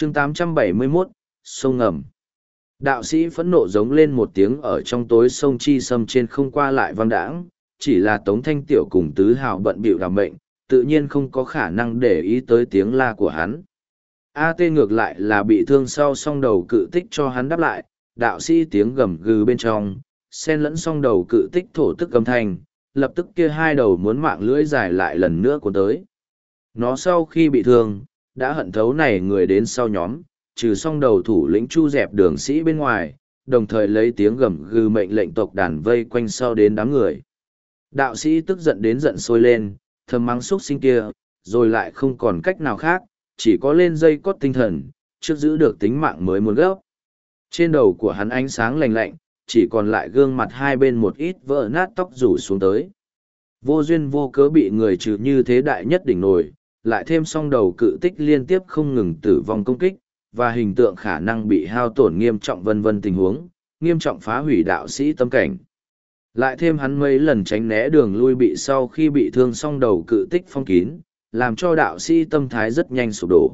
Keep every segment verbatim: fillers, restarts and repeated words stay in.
chương tám trăm bảy mươi mốt, sông ngầm. Đạo sĩ phẫn nộ giống lên một tiếng ở trong tối sông Chi Sâm trên không qua lại vang đãng, chỉ là Tống Thanh Tiểu cùng Tứ Hào bận bịu làm mệnh, tự nhiên không có khả năng để ý tới tiếng la của hắn. A Tê ngược lại là bị thương sau song đầu cự tích cho hắn đáp lại, đạo sĩ tiếng gầm gừ bên trong, xen lẫn song đầu cự tích thổ tức âm thanh, lập tức kia hai đầu muốn mạng lưỡi dài lại lần nữa cuốn tới. Nó sau khi bị thương, đã hận thấu này người đến sau nhóm, trừ song đầu thủ lĩnh chu dẹp đường sĩ bên ngoài, đồng thời lấy tiếng gầm gừ mệnh lệnh tộc đàn vây quanh sau đến đám người. Đạo sĩ tức giận đến giận sôi lên, thầm mắng xuất sinh kia, rồi lại không còn cách nào khác, chỉ có lên dây cót tinh thần, trước giữ được tính mạng mới muốn gấp. Trên đầu của hắn ánh sáng lành lạnh, chỉ còn lại gương mặt hai bên một ít vỡ nát tóc rủ xuống tới. Vô duyên vô cớ bị người trừ như thế đại nhất đỉnh nổi, lại thêm song đầu cự tích liên tiếp không ngừng tử vong công kích, và hình tượng khả năng bị hao tổn nghiêm trọng vân vân tình huống, nghiêm trọng phá hủy đạo sĩ tâm cảnh. Lại thêm hắn mấy lần tránh né đường lui bị sau khi bị thương song đầu cự tích phong kín, làm cho đạo sĩ tâm thái rất nhanh sụp đổ.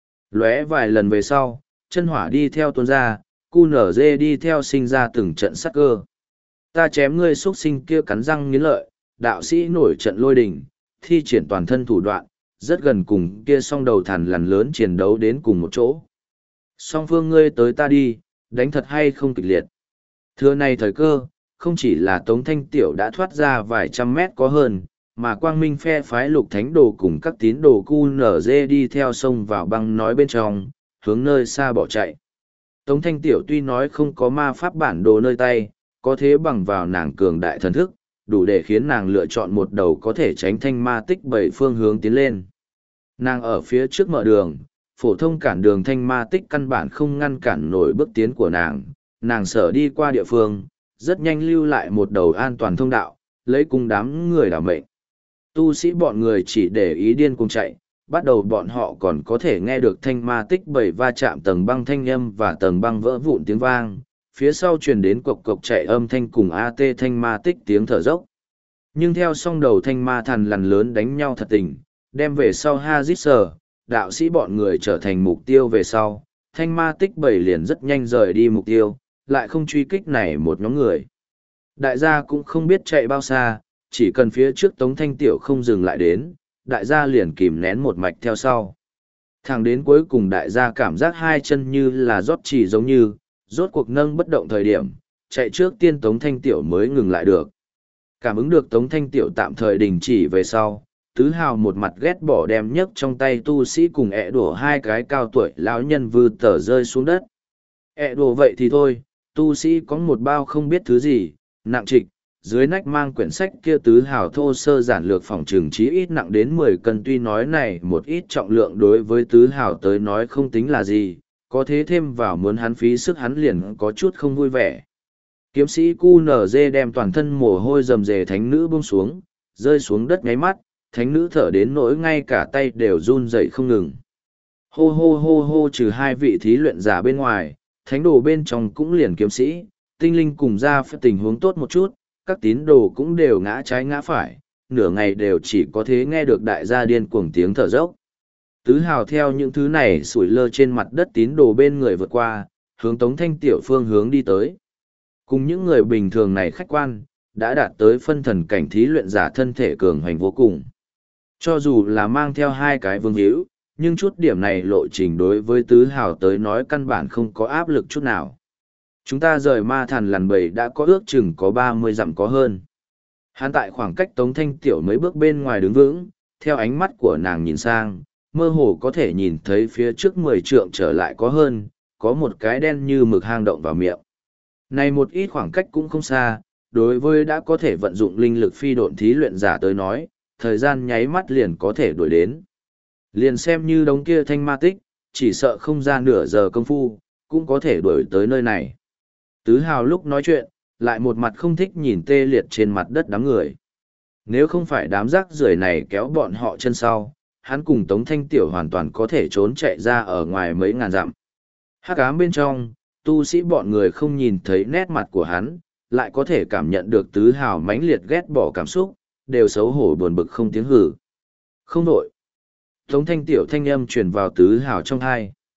Lóe vài lần về sau, chân hỏa đi theo tuôn ra, cu nở dê đi theo sinh ra từng trận sắc cơ. Ta chém ngươi xuất sinh kia cắn răng nghiến lợi, đạo sĩ nổi trận lôi đình, thi triển toàn thân thủ đoạn, rất gần cùng kia song đầu thằn lằn lớn chiến đấu đến cùng một chỗ. Song phương ngươi tới ta đi, đánh thật hay không kịch liệt. Thưa này thời cơ, không chỉ là Tống Thanh Tiểu đã thoát ra vài trăm mét có hơn, mà quang minh phe phái lục thánh đồ cùng các tín đồ cu nở dê đi theo sông vào băng nói bên trong, hướng nơi xa bỏ chạy. Tống Thanh Tiểu tuy nói không có ma pháp bản đồ nơi tay, có thế bằng vào nàng cường đại thần thức, đủ để khiến nàng lựa chọn một đầu có thể tránh thanh ma tích bảy phương hướng tiến lên. Nàng ở phía trước mở đường, phổ thông cản đường thanh ma tích căn bản không ngăn cản nổi bước tiến của nàng, nàng sở đi qua địa phương, rất nhanh lưu lại một đầu an toàn thông đạo, lấy cùng đám người đảo mệnh. Tu sĩ bọn người chỉ để ý điên cùng chạy, bắt đầu bọn họ còn có thể nghe được thanh ma tích bảy va chạm tầng băng thanh âm và tầng băng vỡ vụn tiếng vang, phía sau truyền đến cộc cộc chạy âm thanh cùng a tê thanh ma tích tiếng thở dốc. Nhưng theo song đầu thanh ma thằn lằn lớn đánh nhau thật tình, đem về sau Hazit Sở, đạo sĩ bọn người trở thành mục tiêu về sau, thanh ma tích bảy liền rất nhanh rời đi mục tiêu, lại không truy kích này một nhóm người. Đại gia cũng không biết chạy bao xa, chỉ cần phía trước Tống Thanh Tiểu không dừng lại đến, đại gia liền kìm nén một mạch theo sau. Thẳng đến cuối cùng đại gia cảm giác hai chân như là rót chỉ giống như, rốt cuộc nâng bất động thời điểm, chạy trước tiên Tống Thanh Tiểu mới ngừng lại được. Cảm ứng được Tống Thanh Tiểu tạm thời đình chỉ về sau, Tứ Hào một mặt ghét bỏ đem nhấc trong tay tu sĩ cùng ẹ đổ hai cái cao tuổi lão nhân vư tờ rơi xuống đất. Ẹ đổ vậy thì thôi, tu sĩ có một bao không biết thứ gì, nặng trịch, dưới nách mang quyển sách kia Tứ Hào thô sơ giản lược phòng trường chí ít nặng đến mười cân, tuy nói này một ít trọng lượng đối với Tứ Hào tới nói không tính là gì, có thế thêm vào muốn hắn phí sức hắn liền có chút không vui vẻ. Kiếm sĩ cu nở dê đem toàn thân mồ hôi rầm rề thánh nữ buông xuống, rơi xuống đất ngáy mắt, thánh nữ thở đến nỗi ngay cả tay đều run rẩy không ngừng. Hô hô hô hô, trừ hai vị thí luyện giả bên ngoài, thánh đồ bên trong cũng liền kiếm sĩ, tinh linh cùng ra phải tình huống tốt một chút, các tín đồ cũng đều ngã trái ngã phải, nửa ngày đều chỉ có thế nghe được đại gia điên cuồng tiếng thở dốc. Tứ Hào theo những thứ này sủi lơ trên mặt đất tín đồ bên người vượt qua, hướng Tống Thanh Tiểu phương hướng đi tới. Cùng những người bình thường này khách quan, đã đạt tới phân thần cảnh thí luyện giả thân thể cường hoành vô cùng. Cho dù là mang theo hai cái vương hữu, nhưng chút điểm này lộ trình đối với Tứ Hào tới nói căn bản không có áp lực chút nào. Chúng ta rời ma thần lằn bầy đã có ước chừng có ba mươi dặm có hơn. Hắn tại khoảng cách Tống Thanh Tiểu mấy bước bên ngoài đứng vững, theo ánh mắt của nàng nhìn sang, mơ hồ có thể nhìn thấy phía trước mười trượng trở lại có hơn, có một cái đen như mực hang động vào miệng. Này một ít khoảng cách cũng không xa, đối với đã có thể vận dụng linh lực phi độn thí luyện giả tới nói, thời gian nháy mắt liền có thể đuổi đến. Liền xem như đống kia thanh ma tích, chỉ sợ không ra nửa giờ công phu, cũng có thể đuổi tới nơi này. Tứ Hào lúc nói chuyện, lại một mặt không thích nhìn tê liệt trên mặt đất đám người. Nếu không phải đám rác rưởi này kéo bọn họ chân sau, hắn cùng Tống Thanh Tiểu hoàn toàn có thể trốn chạy ra ở ngoài mấy ngàn dặm. Hắc ám bên trong, tu sĩ bọn người không nhìn thấy nét mặt của hắn, lại có thể cảm nhận được Tứ Hào mãnh liệt ghét bỏ cảm xúc, đều xấu hổ buồn bực không tiếng hử. Không đổi. Tống Thanh Tiểu thanh âm truyền vào Tứ Hào trong tai.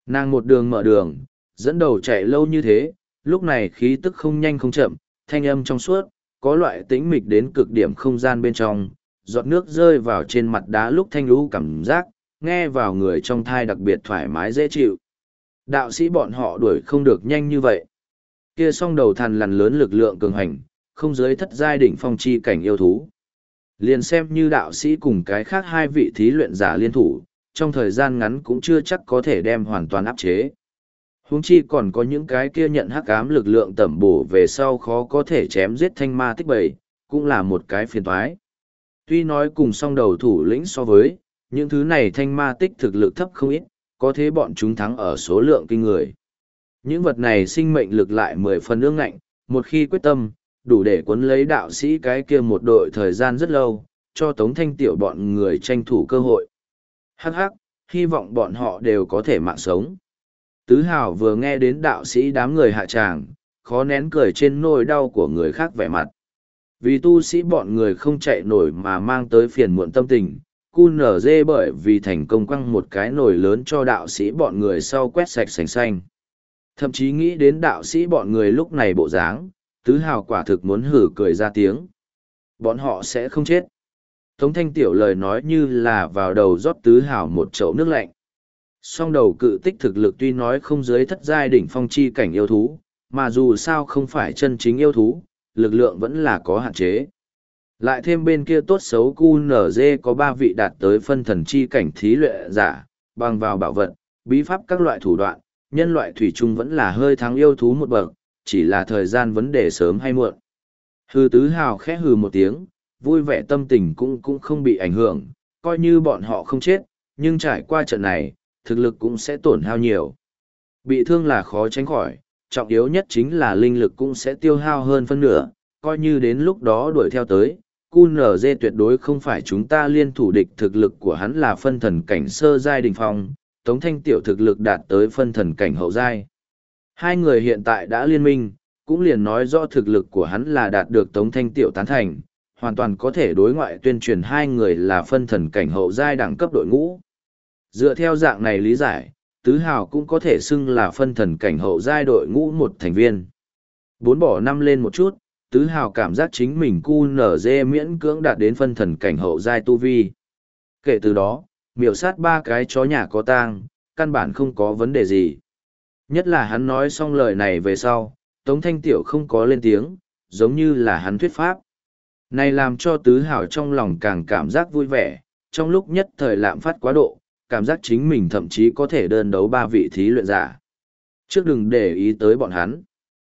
Nàng một đường mở đường, dẫn đầu chạy lâu như thế, lúc này khí tức không nhanh không chậm, thanh âm trong suốt, có loại tĩnh mịch đến cực điểm không gian bên trong, giọt nước rơi vào trên mặt đá lúc thanh lũ cảm giác, nghe vào người trong thai đặc biệt thoải mái dễ chịu. Đạo sĩ bọn họ đuổi không được nhanh như vậy. Kia song đầu thằn lằn lớn lực lượng cường hành, không dưới thất giai đỉnh phong chi cảnh yêu thú. Liền xem như đạo sĩ cùng cái khác hai vị thí luyện giả liên thủ, trong thời gian ngắn cũng chưa chắc có thể đem hoàn toàn áp chế. Huống chi còn có những cái kia nhận hắc ám lực lượng tẩm bổ về sau khó có thể chém giết thanh ma tích bầy, cũng là một cái phiền toái. Tuy nói cùng song đầu thủ lĩnh so với, những thứ này thanh ma tích thực lực thấp không ít, có thế bọn chúng thắng ở số lượng kinh người. Những vật này sinh mệnh lực lại mười phần ương ngạnh, một khi quyết tâm, đủ để cuốn lấy đạo sĩ cái kia một đội thời gian rất lâu, cho Tống Thanh Tiểu bọn người tranh thủ cơ hội. Hắc hắc, hy vọng bọn họ đều có thể mạng sống. Tứ Hào vừa nghe đến đạo sĩ đám người hạ tràng, khó nén cười trên nỗi đau của người khác vẻ mặt. Vì tu sĩ bọn người không chạy nổi mà mang tới phiền muộn tâm tình, cu nở dê bởi vì thành công quăng một cái nồi lớn cho đạo sĩ bọn người sau quét sạch sành xanh. Thậm chí nghĩ đến đạo sĩ bọn người lúc này bộ dáng, Tứ Hào quả thực muốn hử cười ra tiếng. Bọn họ sẽ không chết. Tống Thanh Tiểu lời nói như là vào đầu rót Tứ Hào một chậu nước lạnh. Song đầu cự tích thực lực tuy nói không dưới thất giai đỉnh phong chi cảnh yêu thú, mà dù sao không phải chân chính yêu thú, lực lượng vẫn là có hạn chế. Lại thêm bên kia tốt xấu cu nở dê có ba vị đạt tới phân thần chi cảnh thí luyện giả, bằng vào bảo vật, bí pháp các loại thủ đoạn, nhân loại thủy chung vẫn là hơi thắng yêu thú một bậc, chỉ là thời gian vấn đề sớm hay muộn. Hư Tứ Hào khẽ hừ một tiếng, vui vẻ tâm tình cũng cũng không bị ảnh hưởng, coi như bọn họ không chết, nhưng trải qua trận này, thực lực cũng sẽ tổn hao nhiều. Bị thương là khó tránh khỏi, trọng yếu nhất chính là linh lực cũng sẽ tiêu hao hơn phân nửa, coi như đến lúc đó đuổi theo tới, cu nở dê tuyệt đối không phải chúng ta liên thủ địch, thực lực của hắn là phân thần cảnh sơ giai đỉnh phong, Tống Thanh Tiểu thực lực đạt tới phân thần cảnh hậu giai. Hai người hiện tại đã liên minh, cũng liền nói rõ thực lực của hắn là đạt được Tống Thanh Tiểu tán thành, hoàn toàn có thể đối ngoại tuyên truyền hai người là phân thần cảnh hậu giai đẳng cấp đội ngũ. Dựa theo dạng này lý giải, Tứ Hào cũng có thể xưng là phân thần cảnh hậu giai đội ngũ một thành viên. Bốn bỏ năm lên một chút, Tứ Hào cảm giác chính mình cu nở dê miễn cưỡng đạt đến phân thần cảnh hậu giai tu vi. Kể từ đó, miểu sát ba cái chó nhà có tang, căn bản không có vấn đề gì. Nhất là hắn nói xong lời này về sau, Tống Thanh Tiểu không có lên tiếng, giống như là hắn thuyết pháp. Này làm cho Tứ Hào trong lòng càng cảm giác vui vẻ, trong lúc nhất thời lạm phát quá độ, cảm giác chính mình thậm chí có thể đơn đấu ba vị thí luyện giả. Trước đừng để ý tới bọn hắn.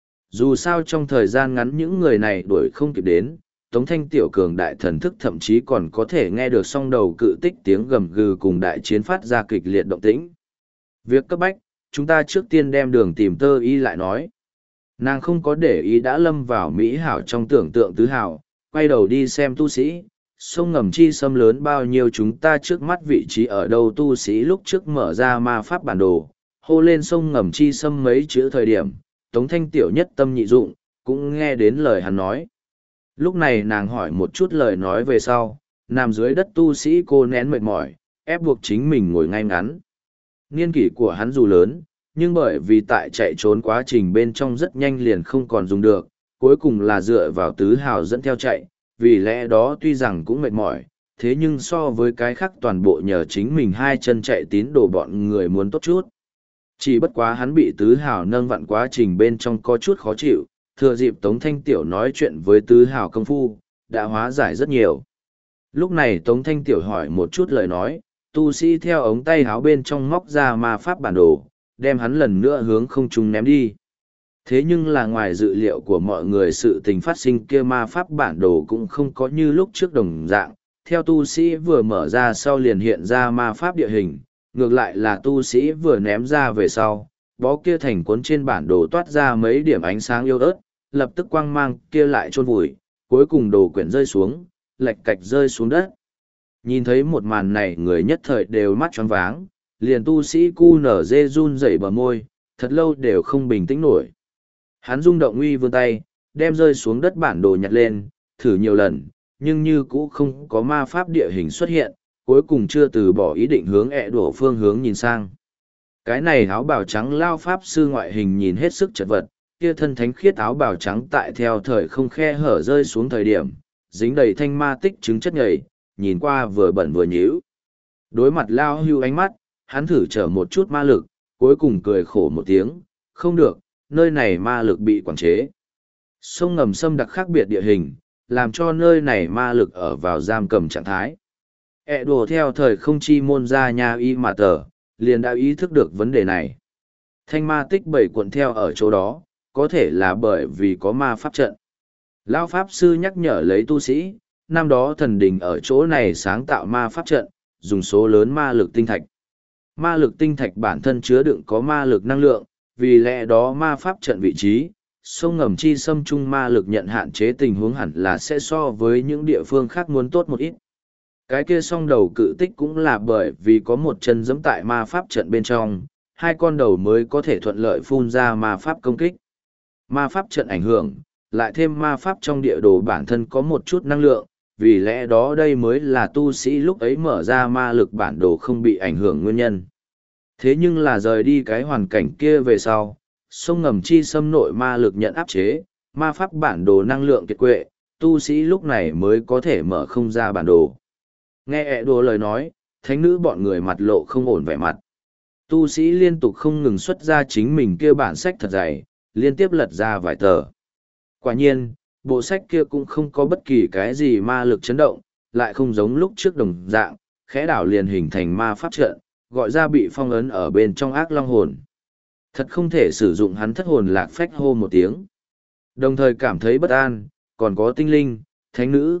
Dù sao trong thời gian ngắn những người này đuổi không kịp đến, Tống Thanh Tiểu cường đại thần thức thậm chí còn có thể nghe được song đầu cự tích tiếng gầm gừ cùng đại chiến phát ra kịch liệt động tĩnh. Việc cấp bách, chúng ta trước tiên đem đường tìm Tơ Y lại nói. Nàng không có để ý đã lâm vào mỹ hảo trong tưởng tượng Tứ Hào, quay đầu đi xem tu sĩ, sông ngầm chi xâm lớn bao nhiêu chúng ta trước mắt vị trí ở đâu. Tu sĩ lúc trước mở ra ma pháp bản đồ, hô lên sông ngầm chi xâm mấy chữ thời điểm, Tống Thanh Tiểu nhất tâm nhị dụng, cũng nghe đến lời hắn nói. Lúc này nàng hỏi một chút lời nói về sau, nằm dưới đất tu sĩ cô nén mệt mỏi, ép buộc chính mình ngồi ngay ngắn. Niên kỷ của hắn dù lớn, nhưng bởi vì tại chạy trốn quá trình bên trong rất nhanh liền không còn dùng được, cuối cùng là dựa vào Tứ Hào dẫn theo chạy, vì lẽ đó tuy rằng cũng mệt mỏi, thế nhưng so với cái khác toàn bộ nhờ chính mình hai chân chạy tín đồ bọn người muốn tốt chút. Chỉ bất quá hắn bị Tứ Hào nâng vặn quá trình bên trong có chút khó chịu, thừa dịp Tống Thanh Tiểu nói chuyện với Tứ Hào công phu, đã hóa giải rất nhiều. Lúc này Tống Thanh Tiểu hỏi một chút lời nói, tu sĩ theo ống tay háo bên trong móc ra ma pháp bản đồ, đem hắn lần nữa hướng không trung ném đi. Thế nhưng là ngoài dự liệu của mọi người, sự tình phát sinh kia ma pháp bản đồ cũng không có như lúc trước đồng dạng, theo tu sĩ vừa mở ra sau liền hiện ra ma pháp địa hình, ngược lại là tu sĩ vừa ném ra về sau, bó kia thành cuốn trên bản đồ toát ra mấy điểm ánh sáng yếu ớt, lập tức quang mang kia lại chôn vùi, cuối cùng đồ quyển rơi xuống, lệch cạch rơi xuống đất. Nhìn thấy một màn này người nhất thời đều mắt choáng váng, liền tu sĩ cu nở dê run rẩy bờ môi, thật lâu đều không bình tĩnh nổi. Hắn rung động uy vươn tay, đem rơi xuống đất bản đồ nhặt lên, thử nhiều lần, nhưng như cũ không có ma pháp địa hình xuất hiện, cuối cùng chưa từ bỏ ý định hướng ẹ đổ phương hướng nhìn sang. Cái này áo bào trắng lao pháp sư ngoại hình nhìn hết sức chật vật, kia thân thánh khiết áo bào trắng tại theo thời không khe hở rơi xuống thời điểm, dính đầy thanh ma tích trứng chất nhầy, nhìn qua vừa bẩn vừa nhíu. Đối mặt lao hưu ánh mắt, hắn thử trở một chút ma lực, cuối cùng cười khổ một tiếng, không được, nơi này ma lực bị quản chế. Sông ngầm xâm đặc khác biệt địa hình, làm cho nơi này ma lực ở vào giam cầm trạng thái. E đùa theo thời không chi môn ra nhà y mà tờ, liền đã ý thức được vấn đề này. Thanh ma tích bảy cuộn theo ở chỗ đó, có thể là bởi vì có ma pháp trận. Lão Pháp Sư nhắc nhở lấy tu sĩ, năm đó thần đình ở chỗ này sáng tạo ma pháp trận, dùng số lớn ma lực tinh thạch. Ma lực tinh thạch bản thân chứa đựng có ma lực năng lượng, vì lẽ đó ma pháp trận vị trí, sông ngầm chi xâm trung ma lực nhận hạn chế tình huống hẳn là sẽ so với những địa phương khác muốn tốt một ít. Cái kia song đầu cự tích cũng là bởi vì có một chân giẫm tại ma pháp trận bên trong, hai con đầu mới có thể thuận lợi phun ra ma pháp công kích. Ma pháp trận ảnh hưởng, lại thêm ma pháp trong địa đồ bản thân có một chút năng lượng, vì lẽ đó đây mới là tu sĩ lúc ấy mở ra ma lực bản đồ không bị ảnh hưởng nguyên nhân. Thế nhưng là rời đi cái hoàn cảnh kia về sau, sông ngầm chi xâm nội ma lực nhận áp chế, ma pháp bản đồ năng lượng kiệt quệ, tu sĩ lúc này mới có thể mở không ra bản đồ. Nghe ẹ đồ lời nói, thánh nữ bọn người mặt lộ không ổn vẻ mặt. Tu sĩ liên tục không ngừng xuất ra chính mình kia bản sách thật dày, liên tiếp lật ra vài tờ. Quả nhiên, bộ sách kia cũng không có bất kỳ cái gì ma lực chấn động, lại không giống lúc trước đồng dạng, khẽ đảo liền hình thành ma pháp trận, gọi ra bị phong ấn ở bên trong ác long hồn. Thật không thể sử dụng hắn thất hồn lạc phách hô một tiếng. Đồng thời cảm thấy bất an, còn có tinh linh, thánh nữ.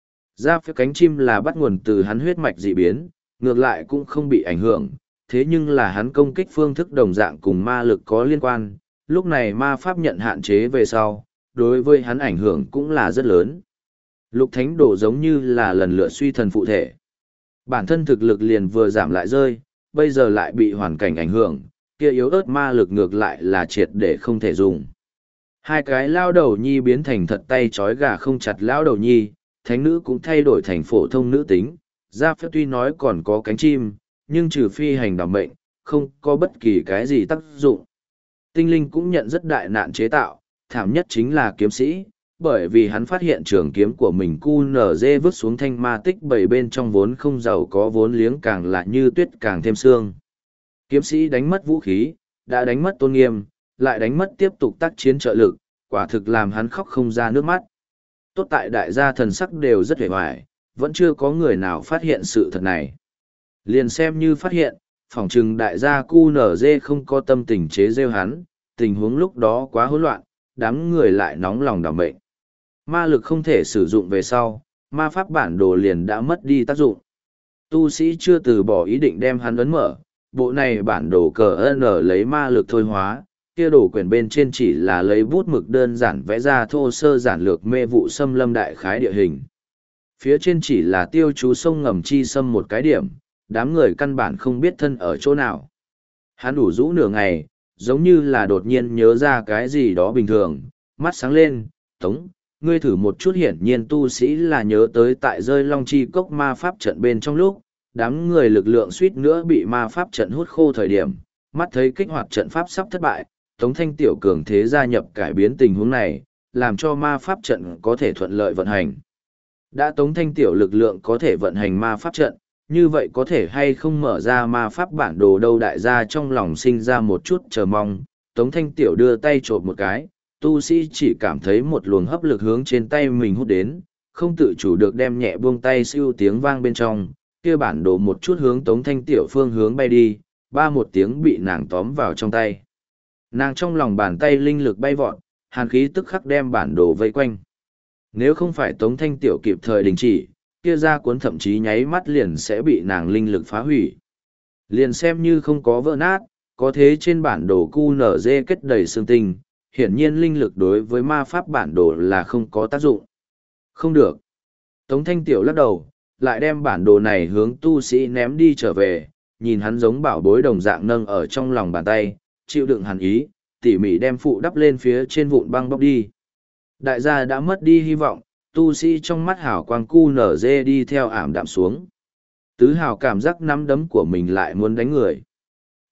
Ra phía cánh chim là bắt nguồn từ hắn huyết mạch dị biến, ngược lại cũng không bị ảnh hưởng, thế nhưng là hắn công kích phương thức đồng dạng cùng ma lực có liên quan, lúc này ma pháp nhận hạn chế về sau, đối với hắn ảnh hưởng cũng là rất lớn. Lục thánh đồ giống như là lần lượt suy thần phụ thể. Bản thân thực lực liền vừa giảm lại rơi, bây giờ lại bị hoàn cảnh ảnh hưởng, kia yếu ớt ma lực ngược lại là triệt để không thể dùng. Hai cái lao đầu nhi biến thành thật tay trói gà không chặt lao đầu nhi, thánh nữ cũng thay đổi thành phổ thông nữ tính, ra phép tuy nói còn có cánh chim, nhưng trừ phi hành đảm mệnh, không có bất kỳ cái gì tác dụng. Tinh linh cũng nhận rất đại nạn chế tạo, thảm nhất chính là kiếm sĩ, bởi vì hắn phát hiện trường kiếm của mình cu nở dê vứt xuống thanh ma tích bảy bên trong vốn không giàu có vốn liếng càng lại như tuyết càng thêm xương. Kiếm sĩ đánh mất vũ khí, đã đánh mất tôn nghiêm, lại đánh mất tiếp tục tác chiến trợ lực, quả thực làm hắn khóc không ra nước mắt. Tốt tại đại gia thần sắc đều rất hề hoài, vẫn chưa có người nào phát hiện sự thật này. Liền xem như phát hiện, phỏng chừng đại gia cu nở dê không có tâm tình chế rêu hắn, tình huống lúc đó quá hỗn loạn, đám người lại nóng lòng đảm mệnh. Ma lực không thể sử dụng về sau, ma pháp bản đồ liền đã mất đi tác dụng. Tu sĩ chưa từ bỏ ý định đem hắn ấn mở, bộ này bản đồ cờ nở lấy ma lực thôi hóa, kia đồ quyển bên trên chỉ là lấy bút mực đơn giản vẽ ra thô sơ giản lược mê vụ xâm lâm đại khái địa hình. Phía trên chỉ là tiêu chú sông ngầm chi xâm một cái điểm, đám người căn bản không biết thân ở chỗ nào. Hắn đủ rũ nửa ngày, giống như là đột nhiên nhớ ra cái gì đó bình thường, mắt sáng lên, tống, ngươi thử một chút hiển nhiên tu sĩ là nhớ tới tại rơi long chi cốc ma pháp trận bên trong lúc, đám người lực lượng suýt nữa bị ma pháp trận hút khô thời điểm, mắt thấy kích hoạt trận pháp sắp thất bại, Tống Thanh Tiểu cường thế gia nhập cải biến tình huống này, làm cho ma pháp trận có thể thuận lợi vận hành. Đã Tống Thanh Tiểu lực lượng có thể vận hành ma pháp trận, như vậy có thể hay không mở ra ma pháp bản đồ đâu đại gia trong lòng sinh ra một chút chờ mong. Tống Thanh Tiểu đưa tay trộm một cái, tu sĩ chỉ cảm thấy một luồng hấp lực hướng trên tay mình hút đến, không tự chủ được đem nhẹ buông tay siêu tiếng vang bên trong, kia bản đồ một chút hướng Tống Thanh Tiểu phương hướng bay đi, ba một tiếng bị nàng tóm vào trong tay. Nàng trong lòng bàn tay linh lực bay vọt, hàn khí tức khắc đem bản đồ vây quanh. Nếu không phải Tống Thanh Tiểu kịp thời đình chỉ, kia ra cuốn thậm chí nháy mắt liền sẽ bị nàng linh lực phá hủy. Liền xem như không có vỡ nát, có thế trên bản đồ cu nở dê kết đầy xương tinh, hiển nhiên linh lực đối với ma pháp bản đồ là không có tác dụng. Không được. Tống Thanh Tiểu lắc đầu, lại đem bản đồ này hướng tu sĩ ném đi trở về, nhìn hắn giống bảo bối đồng dạng nâng ở trong lòng bàn tay, chịu đựng hàn ý, tỉ mỉ đem phụ đắp lên phía trên vụn băng bóc đi. Đại gia đã mất đi hy vọng, tu sĩ trong mắt hào quang cu nở dê đi theo ảm đạm xuống. Tứ hào cảm giác nắm đấm của mình lại muốn đánh người.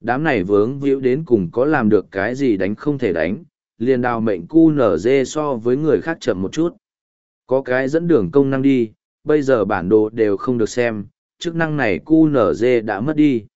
Đám này vướng víu đến cùng có làm được cái gì đánh không thể đánh, liền đào mệnh cu nở dê so với người khác chậm một chút. Có cái dẫn đường công năng đi, bây giờ bản đồ đều không được xem, chức năng này cu nở dê đã mất đi.